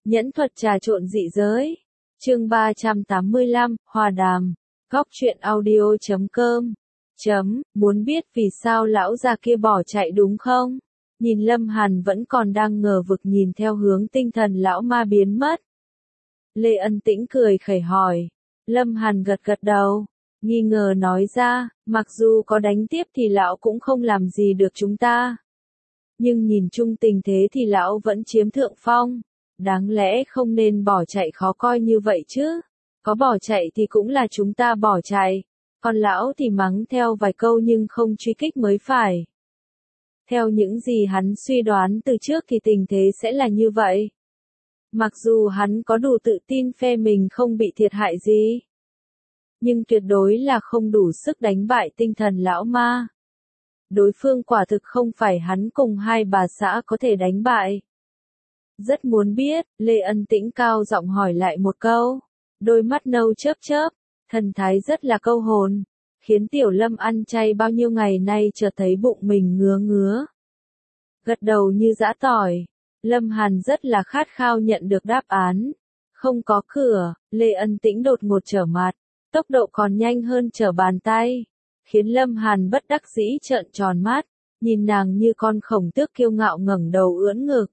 Nhẫn thuật trà trộn dị giới. Chương 385, Hòa đàm. Góc truyện audio.com. Muốn biết vì sao lão già kia bỏ chạy đúng không? Nhìn Lâm Hàn vẫn còn đang ngờ vực nhìn theo hướng tinh thần lão ma biến mất. Lê Ân Tĩnh cười khẩy hỏi. Lâm Hàn gật gật đầu, nghi ngờ nói ra, mặc dù có đánh tiếp thì lão cũng không làm gì được chúng ta. Nhưng nhìn chung tình thế thì lão vẫn chiếm thượng phong. Đáng lẽ không nên bỏ chạy khó coi như vậy chứ. Có bỏ chạy thì cũng là chúng ta bỏ chạy. Còn lão thì mắng theo vài câu nhưng không truy kích mới phải. Theo những gì hắn suy đoán từ trước thì tình thế sẽ là như vậy. Mặc dù hắn có đủ tự tin phe mình không bị thiệt hại gì, nhưng tuyệt đối là không đủ sức đánh bại tinh thần lão ma. Đối phương quả thực không phải hắn cùng hai bà xã có thể đánh bại. Rất muốn biết, Lê Ân Tĩnh cao giọng hỏi lại một câu. Đôi mắt nâu chớp chớp, thần thái rất là câu hồn, khiến Tiểu Lâm ăn chay bao nhiêu ngày nay chợt thấy bụng mình ngứa ngứa. Gật đầu như giã tỏi, Lâm Hàn rất là khát khao nhận được đáp án. Không có cửa, Lê Ân Tĩnh đột ngột trở mặt, tốc độ còn nhanh hơn trở bàn tay, khiến Lâm Hàn bất đắc dĩ trợn tròn mắt, nhìn nàng như con khổng tước kiêu ngạo ngẩng đầu ưỡn ngực.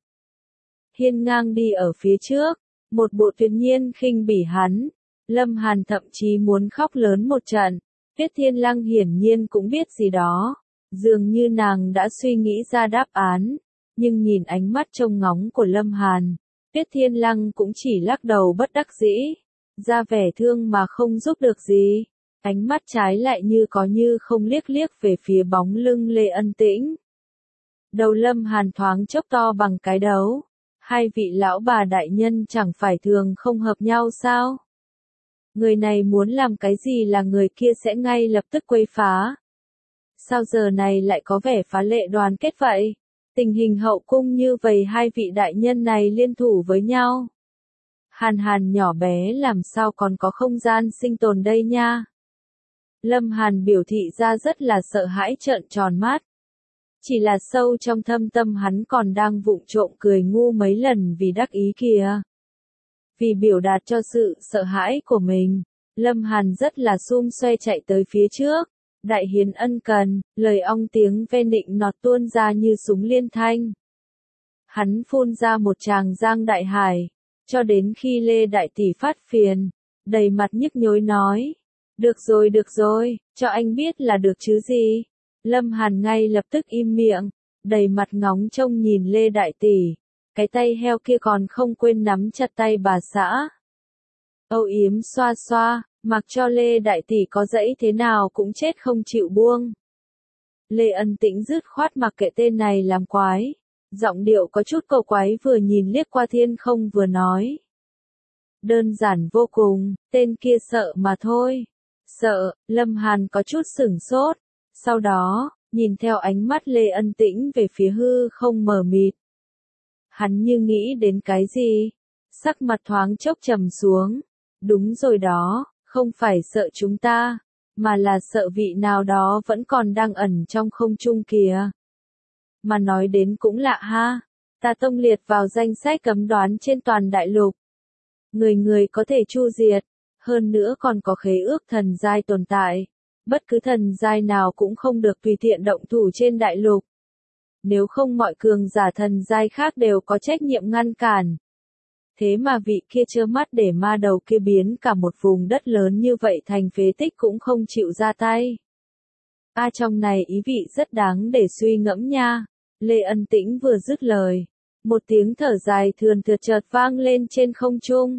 Hiên ngang đi ở phía trước, một bộ tuyệt nhiên khinh bỉ hắn. Lâm Hàn thậm chí muốn khóc lớn một trận. Tuyết Thiên Lăng hiển nhiên cũng biết gì đó, dường như nàng đã suy nghĩ ra đáp án, nhưng nhìn ánh mắt trông ngóng của Lâm Hàn, Tuyết Thiên Lăng cũng chỉ lắc đầu bất đắc dĩ, ra vẻ thương mà không giúp được gì. Ánh mắt trái lại như có như không liếc liếc về phía bóng lưng Lê Ân Tĩnh. Đầu Lâm Hàn thoáng chốc to bằng cái đấu. Hai vị lão bà đại nhân chẳng phải thường không hợp nhau sao? Người này muốn làm cái gì là người kia sẽ ngay lập tức quấy phá. Sao giờ này lại có vẻ phá lệ đoàn kết vậy? Tình hình hậu cung như vậy hai vị đại nhân này liên thủ với nhau. Hàn Hàn nhỏ bé làm sao còn có không gian sinh tồn đây nha? Lâm Hàn biểu thị ra rất là sợ hãi trợn tròn mắt. Chỉ là sâu trong thâm tâm hắn còn đang vụng trộm cười ngu mấy lần vì đắc ý kìa. Vì biểu đạt cho sự sợ hãi của mình, Lâm Hàn rất là xum xoe chạy tới phía trước. Đại hiến ân cần, lời ong tiếng ve nịnh nọt tuôn ra như súng liên thanh. Hắn phun ra một tràng giang đại hải, cho đến khi Lê Đại Tỷ phát phiền, đầy mặt nhức nhối nói. Được rồi, cho anh biết là được chứ gì. Lâm Hàn ngay lập tức im miệng, đầy mặt ngóng trông nhìn Lê Đại Tỷ, cái tay heo kia còn không quên nắm chặt tay bà xã. Âu yếm xoa xoa, mặc cho Lê Đại Tỷ có dãy thế nào cũng chết không chịu buông. Lê Ân Tĩnh dứt khoát mặc kệ tên này làm quái, giọng điệu có chút cầu quái vừa nhìn liếc qua thiên không vừa nói. Đơn giản vô cùng, tên kia sợ mà thôi. Sợ, Lâm Hàn có chút sửng sốt. Sau đó, nhìn theo ánh mắt Lê Ân Tĩnh về phía hư không mờ mịt. Hắn như nghĩ đến cái gì? Sắc mặt thoáng chốc trầm xuống. Đúng rồi đó, không phải sợ chúng ta, mà là sợ vị nào đó vẫn còn đang ẩn trong không trung kìa. Mà nói đến cũng lạ ha, ta tông liệt vào danh sách cấm đoán trên toàn đại lục. Người có thể chu diệt, hơn nữa còn có khế ước thần giai tồn tại. Bất cứ thần giai nào cũng không được tùy tiện động thủ trên đại lục. Nếu không mọi cường giả thần giai khác đều có trách nhiệm ngăn cản. Thế mà vị kia trơ mắt để ma đầu kia biến cả một vùng đất lớn như vậy thành phế tích cũng không chịu ra tay. Trong này ý vị rất đáng để suy ngẫm nha. Lê Ân Tĩnh vừa dứt lời, một tiếng thở dài thườn thượt chợt vang lên trên không trung.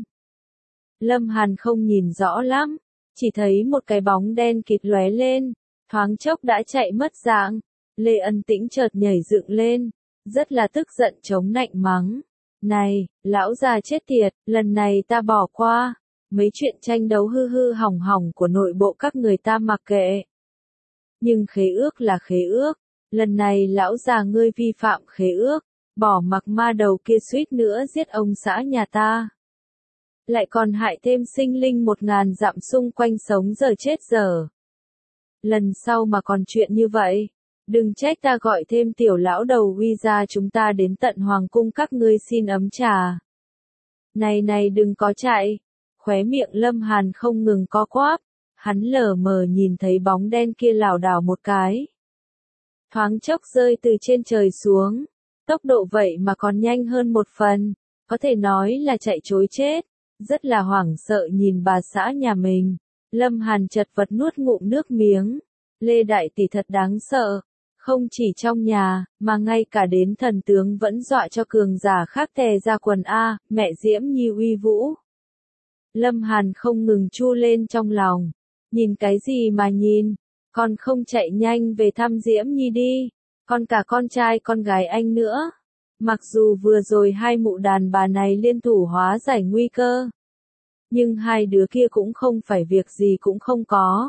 Lâm Hàn không nhìn rõ lắm, chỉ thấy một cái bóng đen kịt lóe lên, thoáng chốc đã chạy mất dạng. Lê Ân Tĩnh chợt nhảy dựng lên, rất là tức giận chống nạnh mắng. Này, lão già chết tiệt, lần này ta bỏ qua. Mấy chuyện tranh đấu hư hư hỏng hỏng của nội bộ các người ta mặc kệ. Nhưng khế ước là khế ước, lần này lão già ngươi vi phạm khế ước, bỏ mặc ma đầu kia suýt nữa giết ông xã nhà ta. Lại còn hại thêm sinh linh 1000 dặm xung quanh sống giờ chết giờ. Lần sau mà còn chuyện như vậy, đừng trách ta gọi thêm tiểu lão đầu uy ra chúng ta đến tận hoàng cung các ngươi xin ấm trà. Này đừng có chạy. Khóe miệng Lâm Hàn không ngừng co quắp. Hắn lờ mờ nhìn thấy bóng đen kia lảo đảo một cái. Thoáng chốc rơi từ trên trời xuống. Tốc độ vậy mà còn nhanh hơn một phần. Có thể nói là chạy trối chết. Rất là hoảng sợ nhìn bà xã nhà mình. Lâm Hàn chật vật nuốt ngụm nước miếng. Lê Đại Tỷ thật đáng sợ. Không chỉ trong nhà, mà ngay cả đến thần tướng vẫn dọa cho cường giả khác tè ra quần a, mẹ Diễm Nhi uy vũ. Lâm Hàn không ngừng chu lên trong lòng. Nhìn cái gì mà nhìn, còn không chạy nhanh về thăm Diễm Nhi đi, còn cả con trai con gái anh nữa. Mặc dù vừa rồi hai mụ đàn bà này liên thủ hóa giải nguy cơ, nhưng hai đứa kia cũng không phải việc gì cũng không có.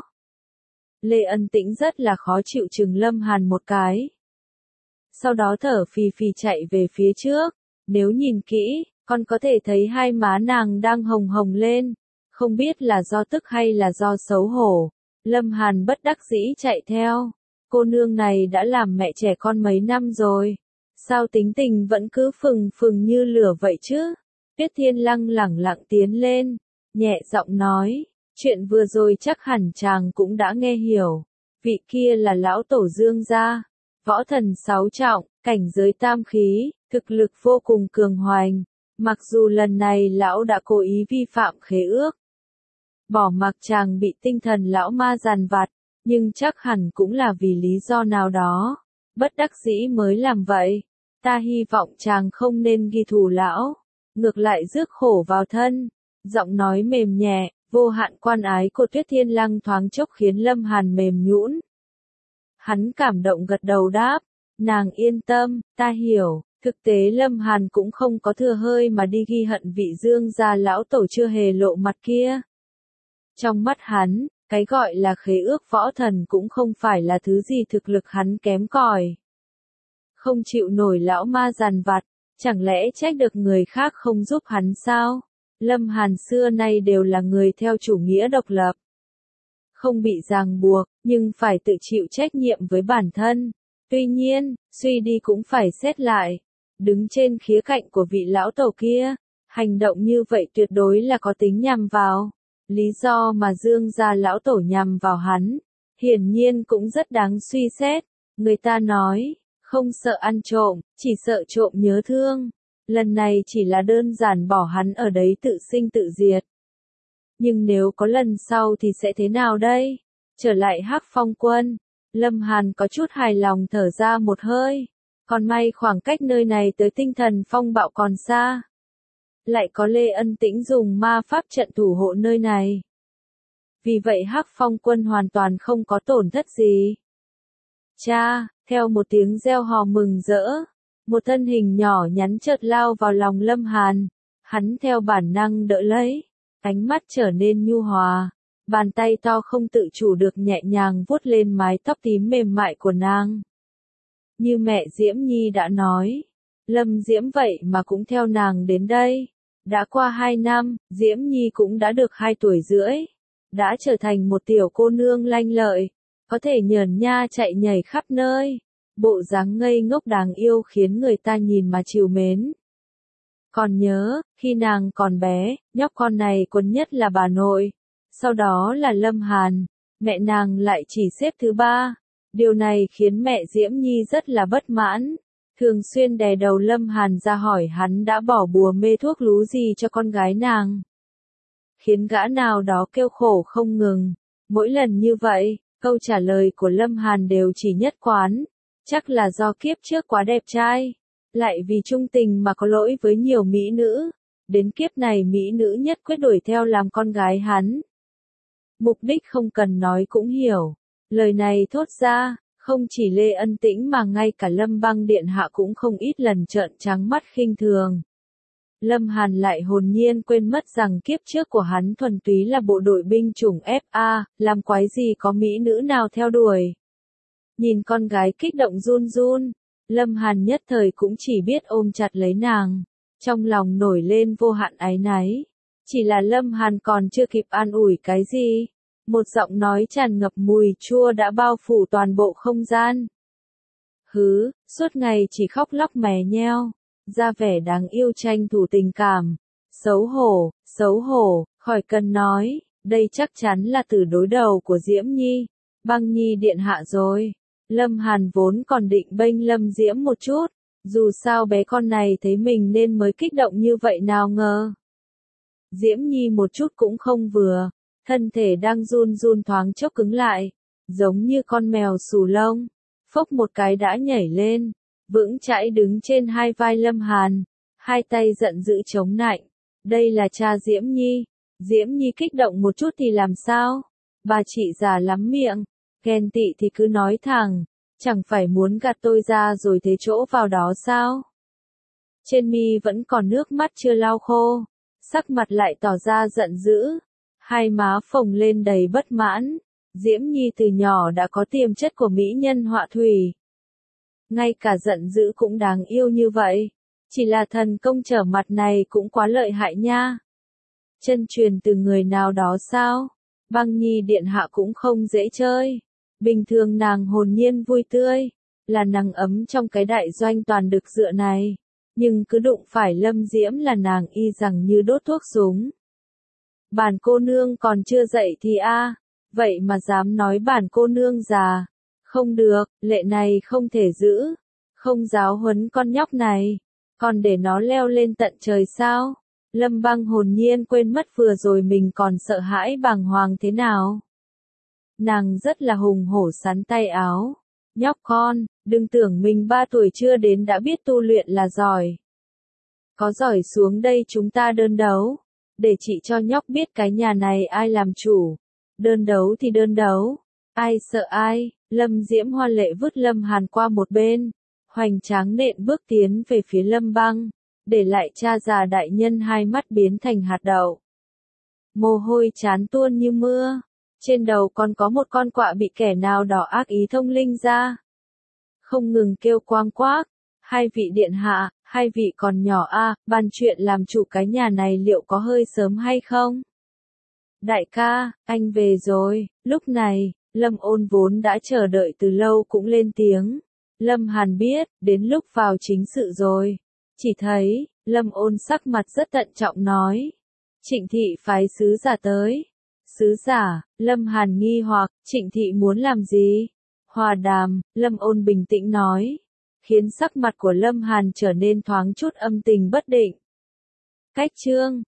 Lê Ân Tĩnh rất là khó chịu chừng Lâm Hàn một cái. Sau đó thở phì phì chạy về phía trước. Nếu nhìn kỹ, con có thể thấy hai má nàng đang hồng hồng lên. Không biết là do tức hay là do xấu hổ. Lâm Hàn bất đắc dĩ chạy theo. Cô nương này đã làm mẹ trẻ con mấy năm rồi. Sao tính tình vẫn cứ phừng phừng như lửa vậy chứ? Tuyết Thiên Lăng lẳng lặng tiến lên. Nhẹ giọng nói. Chuyện vừa rồi chắc hẳn chàng cũng đã nghe hiểu. Vị kia là lão tổ Dương gia. Võ thần sáu trọng, cảnh giới tam khí, thực lực vô cùng cường hoành. Mặc dù lần này lão đã cố ý vi phạm khế ước. Bỏ mặc chàng bị tinh thần lão ma giàn vặt, nhưng chắc hẳn cũng là vì lý do nào đó. Bất đắc dĩ mới làm vậy. Ta hy vọng chàng không nên ghi thù lão. Ngược lại rước khổ vào thân. Giọng nói mềm nhẹ. Vô hạn quan ái của Tuyết Thiên Lăng thoáng chốc khiến Lâm Hàn mềm nhũn. Hắn cảm động gật đầu đáp, nàng yên tâm, ta hiểu. Thực tế Lâm Hàn cũng không có thừa hơi mà đi ghi hận vị Dương gia lão tổ chưa hề lộ mặt kia. Trong mắt hắn, cái gọi là khế ước võ thần cũng không phải là thứ gì thực lực hắn kém cỏi. Không chịu nổi lão ma giàn vặt, chẳng lẽ trách được người khác không giúp hắn sao? Lâm Hàn xưa nay đều là người theo chủ nghĩa độc lập. Không bị ràng buộc, nhưng phải tự chịu trách nhiệm với bản thân. Tuy nhiên, suy đi cũng phải xét lại. Đứng trên khía cạnh của vị lão tổ kia, hành động như vậy tuyệt đối là có tính nhằm vào. Lý do mà Dương gia lão tổ nhằm vào hắn, hiển nhiên cũng rất đáng suy xét. Người ta nói, không sợ ăn trộm, chỉ sợ trộm nhớ thương. Lần này chỉ là đơn giản bỏ hắn ở đấy tự sinh tự diệt. Nhưng nếu có lần sau thì sẽ thế nào đây? Trở lại Hắc Phong Quân, Lâm Hàn có chút hài lòng thở ra một hơi. Còn may khoảng cách nơi này tới tinh thần phong bạo còn xa. Lại có Lê Ân Tĩnh dùng ma pháp trận thủ hộ nơi này. Vì vậy Hắc Phong Quân hoàn toàn không có tổn thất gì. Cha, theo một tiếng reo hò mừng rỡ. Một thân hình nhỏ nhắn chợt lao vào lòng Lâm Hàn. Hắn theo bản năng đỡ lấy. Ánh mắt trở nên nhu hòa. Bàn tay to không tự chủ được nhẹ nhàng vuốt lên mái tóc tím mềm mại của nàng. Như mẹ Diễm Nhi đã nói. Lâm Diễm vậy mà cũng theo nàng đến đây. Đã qua 2 năm, Diễm Nhi cũng đã được 2 tuổi rưỡi. Đã trở thành một tiểu cô nương lanh lợi. Có thể nhờn nha chạy nhảy khắp nơi. Bộ dáng ngây ngốc đáng yêu khiến người ta nhìn mà trìu mến. Còn nhớ, khi nàng còn bé, nhóc con này quân nhất là bà nội. Sau đó là Lâm Hàn. Mẹ nàng lại chỉ xếp thứ 3. Điều này khiến mẹ Diễm Nhi rất là bất mãn. Thường xuyên đè đầu Lâm Hàn ra hỏi hắn đã bỏ bùa mê thuốc lú gì cho con gái nàng. Khiến gã nào đó kêu khổ không ngừng. Mỗi lần như vậy, câu trả lời của Lâm Hàn đều chỉ nhất quán. Chắc là do kiếp trước quá đẹp trai. Lại vì trung tình mà có lỗi với nhiều mỹ nữ. Đến kiếp này mỹ nữ nhất quyết đuổi theo làm con gái hắn. Mục đích không cần nói cũng hiểu. Lời này thốt ra, không chỉ Lê Ân Tĩnh mà ngay cả Lâm Băng Điện Hạ cũng không ít lần trợn trắng mắt khinh thường. Lâm Hàn lại hồn nhiên quên mất rằng kiếp trước của hắn thuần túy là bộ đội binh chủng FA, làm quái gì có mỹ nữ nào theo đuổi. Nhìn con gái kích động run run, Lâm Hàn nhất thời cũng chỉ biết ôm chặt lấy nàng, trong lòng nổi lên vô hạn áy náy. Chỉ là Lâm Hàn còn chưa kịp an ủi cái gì, một giọng nói tràn ngập mùi chua đã bao phủ toàn bộ không gian. Hứ, suốt ngày chỉ khóc lóc mè nheo, ra vẻ đáng yêu tranh thủ tình cảm. Xấu hổ, khỏi cần nói, đây chắc chắn là từ đối đầu của Diễm Nhi, Băng Nhi điện hạ rồi. Lâm Hàn vốn còn định bênh Lâm Diễm một chút, dù sao bé con này thấy mình nên mới kích động như vậy nào ngờ. Diễm Nhi một chút cũng không vừa, thân thể đang run run thoáng chốc cứng lại, giống như con mèo xù lông, phốc một cái đã nhảy lên, vững chãi đứng trên hai vai Lâm Hàn, hai tay giận dữ chống nạnh. Đây là cha Diễm Nhi. Diễm Nhi kích động một chút thì làm sao? Bà chị già lắm miệng, ghen tị thì cứ nói thẳng, chẳng phải muốn gạt tôi ra rồi thế chỗ vào đó sao? Trên mi vẫn còn nước mắt chưa lau khô, sắc mặt lại tỏ ra giận dữ, hai má phồng lên đầy bất mãn. Diễm Nhi từ nhỏ đã có tiềm chất của mỹ nhân họa thủy. Ngay cả giận dữ cũng đáng yêu như vậy. Chỉ là thần công trở mặt này cũng quá lợi hại nha. Chân truyền từ người nào đó sao? Băng Nhi điện hạ cũng không dễ chơi. Bình thường nàng hồn nhiên vui tươi, là nàng ấm trong cái đại doanh toàn đực dựa này. Nhưng cứ đụng phải Lâm Diễm là nàng y rằng như đốt thuốc súng. Bản cô nương còn chưa dậy thì vậy mà dám nói bản cô nương già. Không được, lệ này không thể giữ. Không giáo huấn con nhóc này. Còn để nó leo lên tận trời sao? Lâm Băng hồn nhiên quên mất vừa rồi mình còn sợ hãi bàng hoàng thế nào. Nàng rất là hùng hổ sắn tay áo. Nhóc con, đừng tưởng mình 3 tuổi chưa đến đã biết tu luyện là giỏi. Có giỏi xuống đây chúng ta đơn đấu. Để chị cho nhóc biết cái nhà này ai làm chủ. Đơn đấu thì đơn đấu. Ai sợ ai? Lâm Diễm hoa lệ vứt Lâm Hàn qua một bên. Hoành tráng nện bước tiến về phía Lâm Băng. Để lại cha già đại nhân hai mắt biến thành hạt đậu. Mồ hôi chán tuôn như mưa. Trên đầu còn có một con quạ bị kẻ nào đó ác ý thông linh ra. Không ngừng kêu quang quác. Hai vị điện hạ, hai vị còn nhỏ bàn chuyện làm chủ cái nhà này liệu có hơi sớm hay không? Đại ca, anh về rồi. Lúc này, Lâm Ôn vốn đã chờ đợi từ lâu cũng lên tiếng. Lâm Hàn biết, đến lúc vào chính sự rồi. Chỉ thấy, Lâm Ôn sắc mặt rất tận trọng nói. Trịnh thị phái sứ giả tới. Sứ giả, Lâm Hàn nghi hoặc, Trịnh thị muốn làm gì? Hòa đàm, Lâm Ôn bình tĩnh nói. Khiến sắc mặt của Lâm Hàn trở nên thoáng chút âm tình bất định. Cách chương